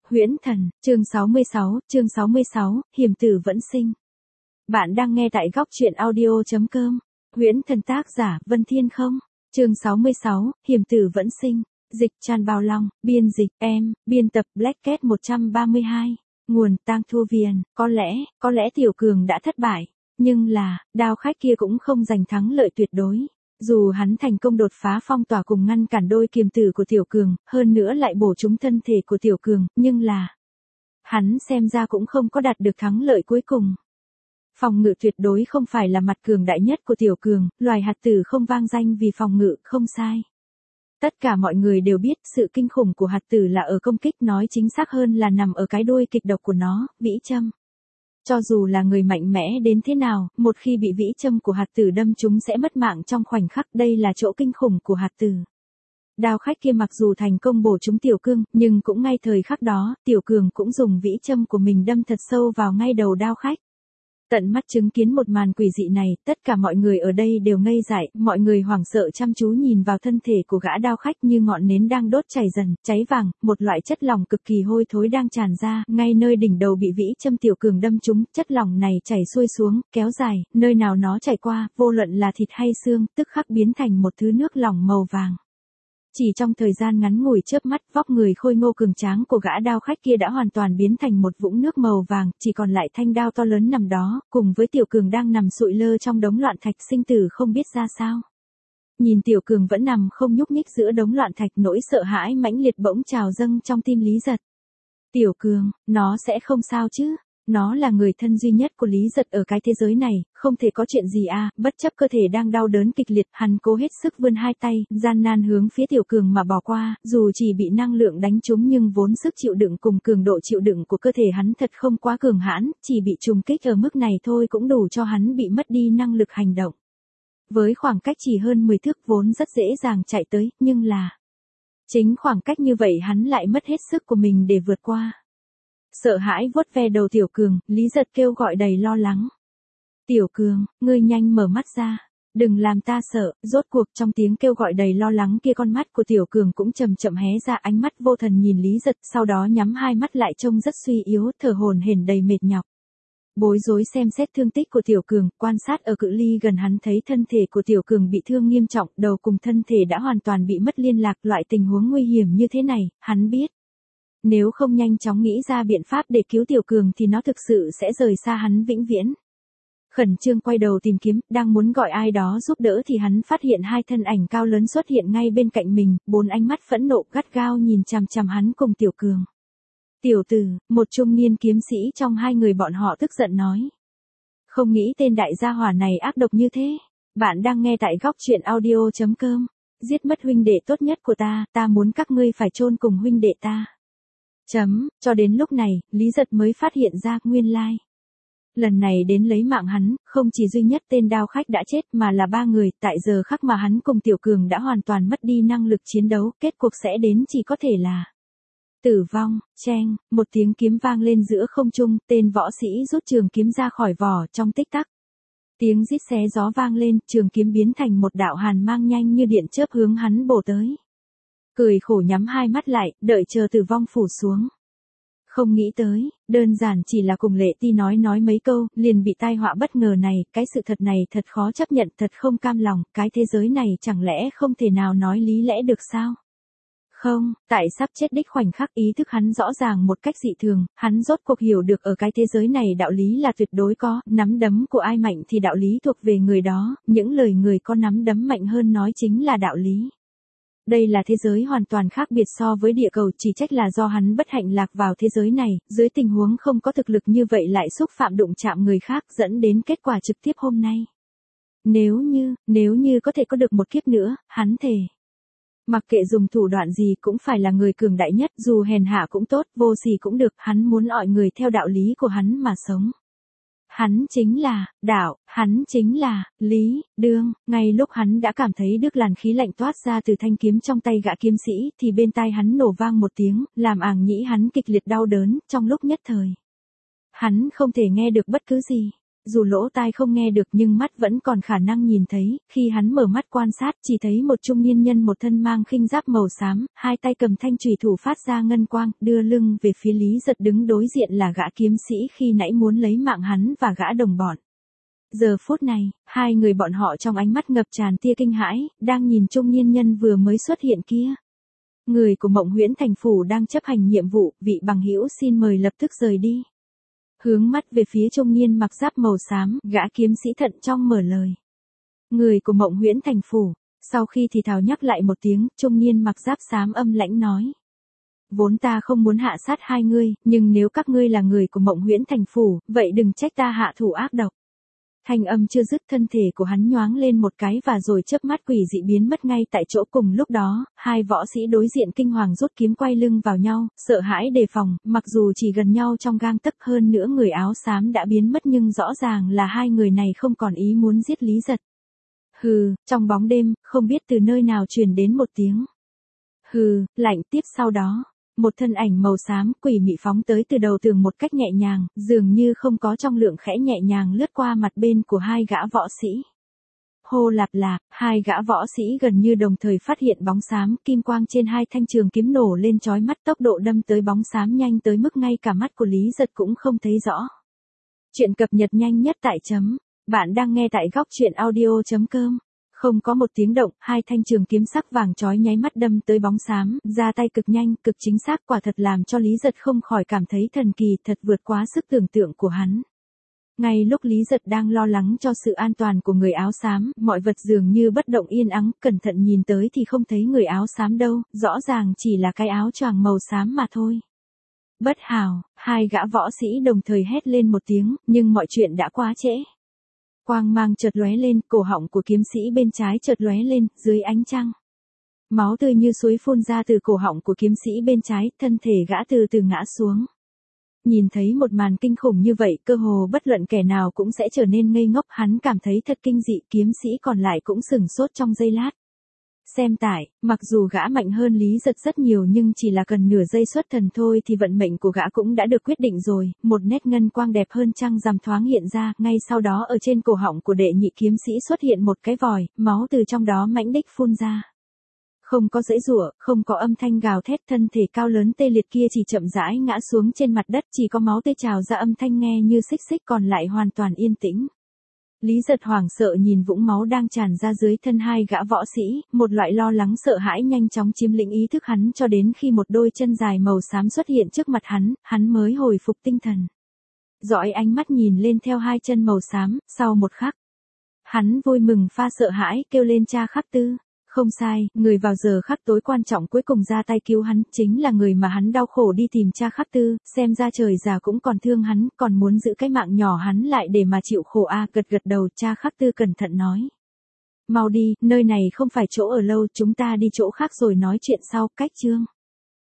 Huyễn Thần, chương 66, hiểm tử vẫn sinh. Bạn đang nghe tại góc truyện audio.com. Huyễn Thần tác giả Vân Thiên Không. Chương 66, hiểm tử vẫn sinh. Dịch Tràn Bao Long, biên dịch em, biên tập Black Cat 132. Nguồn Tang Thu Viền. Có lẽ Tiểu Cường đã thất bại, nhưng là, đao khách kia cũng không giành thắng lợi tuyệt đối. Dù hắn thành công đột phá phong tỏa cùng ngăn cản đôi kiềm tử của Tiểu Cường, hơn nữa lại bổ trúng thân thể của Tiểu Cường, nhưng là hắn xem ra cũng không có đạt được thắng lợi cuối cùng. Phòng ngự tuyệt đối không phải là mặt cường đại nhất của Tiểu Cường, loài hạt tử không vang danh vì phòng ngự, không sai. Tất cả mọi người đều biết sự kinh khủng của hạt tử là ở công kích, nói chính xác hơn là nằm ở cái đuôi kịch độc của nó, vĩ châm. Cho dù là người mạnh mẽ đến thế nào, một khi bị vĩ châm của hạt tử đâm chúng sẽ mất mạng trong khoảnh khắc, đây là chỗ kinh khủng của hạt tử. Đao khách kia mặc dù thành công bổ trúng Tiểu Cường, nhưng cũng ngay thời khắc đó, Tiểu Cường cũng dùng vĩ châm của mình đâm thật sâu vào ngay đầu đao khách. Tận mắt chứng kiến một màn quỷ dị này, tất cả mọi người ở đây đều ngây dại, mọi người hoảng sợ chăm chú nhìn vào thân thể của gã đao khách như ngọn nến đang đốt chảy dần, cháy vàng, một loại chất lỏng cực kỳ hôi thối đang tràn ra, ngay nơi đỉnh đầu bị vĩ châm Tiểu Cường đâm trúng, chất lỏng này chảy xuôi xuống, kéo dài, nơi nào nó chảy qua, vô luận là thịt hay xương, tức khắc biến thành một thứ nước lỏng màu vàng. Chỉ trong thời gian ngắn ngủi chớp mắt, vóc người khôi ngô cường tráng của gã đao khách kia đã hoàn toàn biến thành một vũng nước màu vàng, chỉ còn lại thanh đao to lớn nằm đó, cùng với Tiểu Cường đang nằm sụi lơ trong đống loạn thạch, sinh tử không biết ra sao. Nhìn Tiểu Cường vẫn nằm không nhúc nhích giữa đống loạn thạch, nỗi sợ hãi mãnh liệt bỗng trào dâng trong tim Lý Giật. Tiểu Cường, nó sẽ không sao chứ? Nó là người thân duy nhất của Lý Giật ở cái thế giới này, không thể có chuyện gì à, bất chấp cơ thể đang đau đớn kịch liệt, hắn cố hết sức vươn hai tay, gian nan hướng phía Tiểu Cường mà bỏ qua, dù chỉ bị năng lượng đánh trúng nhưng vốn sức chịu đựng cùng cường độ chịu đựng của cơ thể hắn thật không quá cường hãn, chỉ bị trùng kích ở mức này thôi cũng đủ cho hắn bị mất đi năng lực hành động. Với khoảng cách chỉ hơn 10 thước vốn rất dễ dàng chạy tới, nhưng là chính khoảng cách như vậy hắn lại mất hết sức của mình để vượt qua. Sợ hãi vuốt ve đầu Tiểu Cường, Lý Giật kêu gọi đầy lo lắng. Tiểu Cường, ngươi nhanh mở mắt ra, đừng làm ta sợ. Rốt cuộc trong tiếng kêu gọi đầy lo lắng kia, con mắt của Tiểu Cường cũng chậm chậm hé ra, ánh mắt vô thần nhìn Lý Giật, sau đó nhắm hai mắt lại trông rất suy yếu, thở hổn hển đầy mệt nhọc. Bối rối xem xét thương tích của Tiểu Cường, quan sát ở cự ly gần hắn thấy thân thể của Tiểu Cường bị thương nghiêm trọng, đầu cùng thân thể đã hoàn toàn bị mất liên lạc, loại tình huống nguy hiểm như thế này, hắn biết. Nếu không nhanh chóng nghĩ ra biện pháp để cứu Tiểu Cường thì nó thực sự sẽ rời xa hắn vĩnh viễn. Khẩn trương quay đầu tìm kiếm, đang muốn gọi ai đó giúp đỡ thì hắn phát hiện hai thân ảnh cao lớn xuất hiện ngay bên cạnh mình, bốn ánh mắt phẫn nộ gắt gao nhìn chằm chằm hắn cùng Tiểu Cường. Tiểu tử, một trung niên kiếm sĩ trong hai người bọn họ tức giận nói. Không nghĩ tên đại gia hỏa này ác độc như thế. Bạn đang nghe tại góc truyện audio.com. Giết mất huynh đệ tốt nhất của ta muốn các ngươi phải chôn cùng huynh đệ ta. Cho đến lúc này, Lý Giật mới phát hiện ra, nguyên lai. Lần này đến lấy mạng hắn, không chỉ duy nhất tên đao khách đã chết mà là ba người, tại giờ khắc mà hắn cùng Tiểu Cường đã hoàn toàn mất đi năng lực chiến đấu, kết cục sẽ đến chỉ có thể là tử vong. Cheng, một tiếng kiếm vang lên giữa không trung, tên võ sĩ rút trường kiếm ra khỏi vỏ trong tích tắc. Tiếng rít xé gió vang lên, trường kiếm biến thành một đạo hàn mang nhanh như điện chớp hướng hắn bổ tới. Cười khổ nhắm hai mắt lại, đợi chờ tử vong phủ xuống. Không nghĩ tới, đơn giản chỉ là cùng Lệ Ti nói mấy câu, liền bị tai họa bất ngờ này, cái sự thật này thật khó chấp nhận, thật không cam lòng, cái thế giới này chẳng lẽ không thể nào nói lý lẽ được sao? Không, tại sắp chết đích khoảnh khắc ý thức hắn rõ ràng một cách dị thường, hắn rốt cuộc hiểu được ở cái thế giới này đạo lý là tuyệt đối có, nắm đấm của ai mạnh thì đạo lý thuộc về người đó, những lời người có nắm đấm mạnh hơn nói chính là đạo lý. Đây là thế giới hoàn toàn khác biệt so với địa cầu, chỉ trách là do hắn bất hạnh lạc vào thế giới này, dưới tình huống không có thực lực như vậy lại xúc phạm đụng chạm người khác dẫn đến kết quả trực tiếp hôm nay. Nếu như có thể có được một kiếp nữa, hắn thề. Mặc kệ dùng thủ đoạn gì cũng phải là người cường đại nhất, dù hèn hạ cũng tốt, vô sỉ cũng được, hắn muốn mọi người theo đạo lý của hắn mà sống. Hắn chính là, đạo, hắn chính là, Lý, Đương. Ngay lúc hắn đã cảm thấy được làn khí lạnh toát ra từ thanh kiếm trong tay gã kiếm sĩ, thì bên tai hắn nổ vang một tiếng, làm àng nhĩ hắn kịch liệt đau đớn, trong lúc nhất thời. Hắn không thể nghe được bất cứ gì. dù lỗ tai không nghe được nhưng mắt vẫn còn khả năng nhìn thấy, khi hắn mở mắt quan sát chỉ thấy một trung niên nhân một thân mang khinh giáp màu xám, hai tay cầm thanh chùy thủ phát ra ngân quang, đưa lưng về phía Lý Giật đứng đối diện là gã kiếm sĩ khi nãy muốn lấy mạng hắn và gã đồng bọn. Giờ phút này, hai người bọn họ trong ánh mắt ngập tràn tia kinh hãi, đang nhìn trung niên nhân vừa mới xuất hiện kia. Người của Mộng Huyễn Thành Phủ đang chấp hành nhiệm vụ, vị bằng hữu xin mời lập tức rời đi. Hướng mắt về phía trung niên mặc giáp màu xám, gã kiếm sĩ thận trọng mở lời. Người của Mộng Huyễn Thành Phủ, sau khi thì thào nhắc lại một tiếng, trung niên mặc giáp xám âm lãnh nói. Vốn ta không muốn hạ sát hai ngươi, nhưng nếu các ngươi là người của Mộng Huyễn Thành Phủ, vậy đừng trách ta hạ thủ ác độc. Thanh âm chưa dứt thân thể của hắn nhoáng lên một cái và rồi chớp mắt quỷ dị biến mất ngay tại chỗ cùng lúc đó, hai võ sĩ đối diện kinh hoàng rút kiếm quay lưng vào nhau, sợ hãi đề phòng, mặc dù chỉ gần nhau trong gang tấc hơn nữa người áo xám đã biến mất nhưng rõ ràng là hai người này không còn ý muốn giết Lý Giật. Hừ, trong bóng đêm, không biết từ nơi nào truyền đến một tiếng. Hừ, lạnh tiếp sau đó. Một thân ảnh màu xám quỷ mị phóng tới từ đầu tường một cách nhẹ nhàng, dường như không có trọng lượng khẽ nhẹ nhàng lướt qua mặt bên của hai gã võ sĩ. Hô lạp lạp, hai gã võ sĩ gần như đồng thời phát hiện bóng xám, kim quang trên hai thanh trường kiếm nổ lên chói mắt, tốc độ đâm tới bóng xám nhanh tới mức ngay cả mắt của Lý Giật cũng không thấy rõ. Chuyện cập nhật nhanh nhất tại chấm. Bạn đang nghe tại góc truyện audio.com. Không có một tiếng động, hai thanh trường kiếm sắc vàng chói nháy mắt đâm tới bóng xám, ra tay cực nhanh, cực chính xác, quả thật làm cho Lý Giật không khỏi cảm thấy thần kỳ, thật vượt quá sức tưởng tượng của hắn. Ngay lúc Lý Giật đang lo lắng cho sự an toàn của người áo xám, mọi vật dường như bất động yên ắng, cẩn thận nhìn tới thì không thấy người áo xám đâu, rõ ràng chỉ là cái áo choàng màu xám mà thôi. Bất hảo, hai gã võ sĩ đồng thời hét lên một tiếng, nhưng mọi chuyện đã quá trễ. Quang mang chợt lóe lên, cổ họng của kiếm sĩ bên trái chợt lóe lên, dưới ánh trăng. Máu tươi như suối phun ra từ cổ họng của kiếm sĩ bên trái, thân thể gã từ từ ngã xuống. Nhìn thấy một màn kinh khủng như vậy, cơ hồ bất luận kẻ nào cũng sẽ trở nên ngây ngốc, hắn cảm thấy thật kinh dị, kiếm sĩ còn lại cũng sửng sốt trong giây lát. Xem tải, mặc dù gã mạnh hơn Lý Giật rất nhiều nhưng chỉ là cần nửa giây xuất thần thôi thì vận mệnh của gã cũng đã được quyết định rồi, một nét ngân quang đẹp hơn trăng rằm thoáng hiện ra, ngay sau đó ở trên cổ họng của đệ nhị kiếm sĩ xuất hiện một cái vòi, máu từ trong đó mãnh đích phun ra. Không có giãy giụa, không có âm thanh gào thét, thân thể cao lớn tê liệt kia chỉ chậm rãi ngã xuống trên mặt đất, chỉ có máu tươi trào ra âm thanh nghe như xích xích còn lại hoàn toàn yên tĩnh. Lý Giật hoảng sợ nhìn vũng máu đang tràn ra dưới thân hai gã võ sĩ, một loại lo lắng sợ hãi nhanh chóng chiếm lĩnh ý thức hắn cho đến khi một đôi chân dài màu xám xuất hiện trước mặt hắn mới hồi phục tinh thần. Dõi ánh mắt nhìn lên theo hai chân màu xám, sau một khắc. Hắn vui mừng pha sợ hãi kêu lên cha Khắc Tư. Không sai, người vào giờ khắc tối quan trọng cuối cùng ra tay cứu hắn, chính là người mà hắn đau khổ đi tìm cha Khắc Tư, xem ra trời già cũng còn thương hắn, còn muốn giữ cái mạng nhỏ hắn lại để mà chịu khổ gật gật đầu, cha Khắc Tư cẩn thận nói. Mau đi, nơi này không phải chỗ ở lâu, chúng ta đi chỗ khác rồi nói chuyện sau, cách chương.